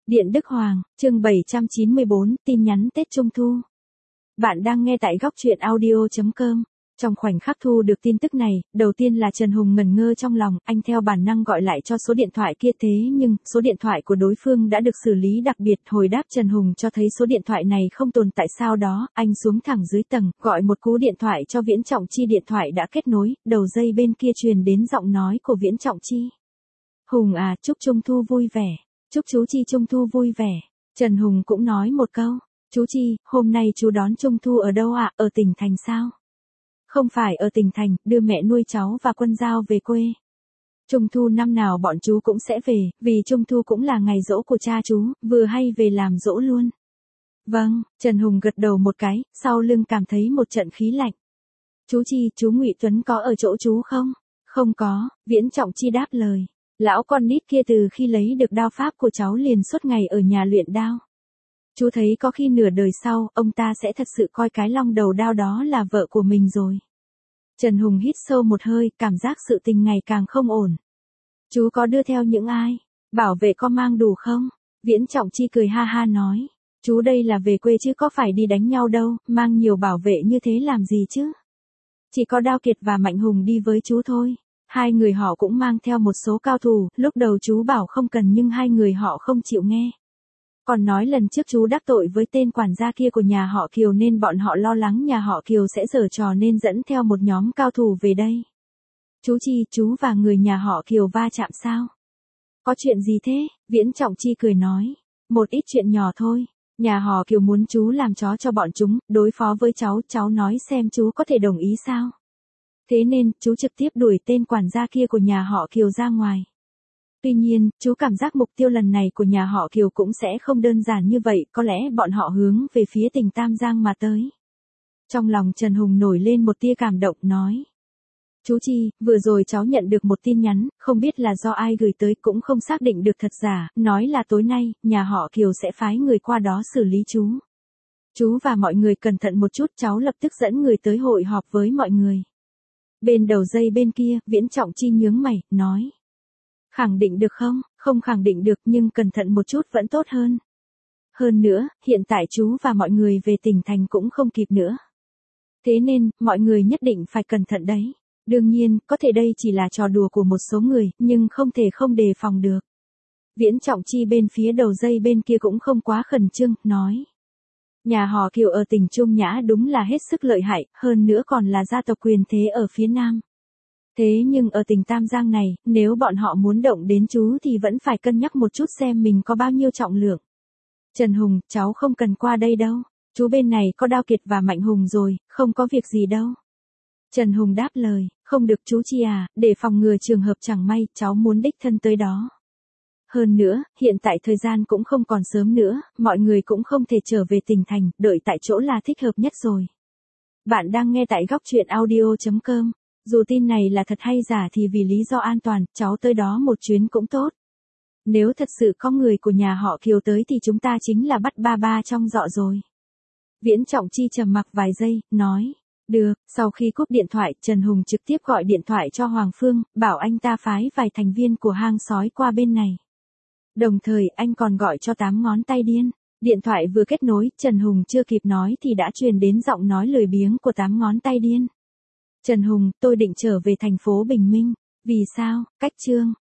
Điện Đức Hoàng, chương 794, tin nhắn Tết Trung Thu. Bạn đang nghe tại góc truyện audio.com. Trong khoảnh khắc thu được tin tức này, đầu tiên là Trần Hùng ngẩn ngơ trong lòng, anh theo bản năng gọi lại cho số điện thoại kia thế nhưng, số điện thoại của đối phương đã được xử lý đặc biệt. Hồi đáp Trần Hùng cho thấy số điện thoại này không tồn tại sau đó, anh xuống thẳng dưới tầng, gọi một cú điện thoại cho Viễn Trọng Chi. Điện thoại đã kết nối, đầu dây bên kia truyền đến giọng nói của Viễn Trọng Chi. Hùng à, chúc Trung Thu vui vẻ. Chúc chú Chi Trung Thu vui vẻ. Trần Hùng cũng nói một câu. Chú Chi, hôm nay chú đón Trung Thu ở đâu ạ? Ở tỉnh thành sao? Không phải ở tỉnh thành, đưa mẹ nuôi cháu và Quân Giao về quê. Trung Thu năm nào bọn chú cũng sẽ về, vì Trung Thu cũng là ngày giỗ của cha chú, vừa hay về làm giỗ luôn. Vâng, Trần Hùng gật đầu một cái, sau lưng cảm thấy một trận khí lạnh. Chú Chi, chú Ngụy Tuấn có ở chỗ chú không? Không có, Viễn Trọng Chi đáp lời. Lão con nít kia từ khi lấy được đao pháp của cháu liền suốt ngày ở nhà luyện đao. Chú thấy có khi nửa đời sau, ông ta sẽ thật sự coi cái long đầu đao đó là vợ của mình rồi. Trần Hùng hít sâu một hơi, cảm giác sự tình ngày càng không ổn. Chú có đưa theo những ai? Bảo vệ có mang đủ không? Viễn Trọng Chi cười ha ha nói. Chú đây là về quê chứ có phải đi đánh nhau đâu, mang nhiều bảo vệ như thế làm gì chứ? Chỉ có Đao Kiệt và Mạnh Hùng đi với chú thôi. Hai người họ cũng mang theo một số cao thủ, lúc đầu chú bảo không cần nhưng hai người họ không chịu nghe. Còn nói lần trước chú đắc tội với tên quản gia kia của nhà họ Kiều nên bọn họ lo lắng nhà họ Kiều sẽ giở trò nên dẫn theo một nhóm cao thủ về đây. Chú Chi, chú và người nhà họ Kiều va chạm sao? Có chuyện gì thế? Viễn Trọng Chi cười nói. Một ít chuyện nhỏ thôi. Nhà họ Kiều muốn chú làm chó cho bọn chúng, đối phó với cháu nói xem chú có thể đồng ý sao? Thế nên, chú trực tiếp đuổi tên quản gia kia của nhà họ Kiều ra ngoài. Tuy nhiên, chú cảm giác mục tiêu lần này của nhà họ Kiều cũng sẽ không đơn giản như vậy, có lẽ bọn họ hướng về phía tỉnh Tam Giang mà tới. Trong lòng Trần Hùng nổi lên một tia cảm động, nói. Chú Chi, vừa rồi cháu nhận được một tin nhắn, không biết là do ai gửi tới cũng không xác định được thật giả, nói là tối nay, nhà họ Kiều sẽ phái người qua đó xử lý chú. Chú và mọi người cẩn thận một chút, cháu lập tức dẫn người tới hội họp với mọi người. Bên đầu dây bên kia, Viễn Trọng Chi nhướng mày, nói. Khẳng định được không? Không khẳng định được nhưng cẩn thận một chút vẫn tốt hơn. Hơn nữa, hiện tại chú và mọi người về tỉnh thành cũng không kịp nữa. Thế nên, mọi người nhất định phải cẩn thận đấy. Đương nhiên, có thể đây chỉ là trò đùa của một số người, nhưng không thể không đề phòng được. Viễn Trọng Chi bên phía đầu dây bên kia cũng không quá khẩn trương, nói. Nhà họ Kiều ở tỉnh Trung Nhã đúng là hết sức lợi hại, hơn nữa còn là gia tộc quyền thế ở phía Nam. Thế nhưng ở tỉnh Tam Giang này, nếu bọn họ muốn động đến chú thì vẫn phải cân nhắc một chút xem mình có bao nhiêu trọng lượng. Trần Hùng, cháu không cần qua đây đâu. Chú bên này có Đao Kiệt và Mạnh Hùng rồi, không có việc gì đâu. Trần Hùng đáp lời, không được chú Chi à, để phòng ngừa trường hợp chẳng may, cháu muốn đích thân tới đó. Hơn nữa, hiện tại thời gian cũng không còn sớm nữa, mọi người cũng không thể trở về tỉnh thành, đợi tại chỗ là thích hợp nhất rồi. Bạn đang nghe tại góc truyện audio.com. Dù tin này là thật hay giả thì vì lý do an toàn, cháu tới đó một chuyến cũng tốt. Nếu thật sự có người của nhà họ Kiều tới thì chúng ta chính là bắt ba ba trong dọ rồi. Viễn Trọng Chi trầm mặc vài giây, nói. Được, sau khi cúp điện thoại, Trần Hùng trực tiếp gọi điện thoại cho Hoàng Phương, bảo anh ta phái vài thành viên của hang sói qua bên này. Đồng thời, anh còn gọi cho 8 ngón tay điên. Điện thoại vừa kết nối, Trần Hùng chưa kịp nói thì đã truyền đến giọng nói lười biếng của 8 ngón tay điên. Trần Hùng, tôi định trở về thành phố Bình Minh. Vì sao? Cách Trương,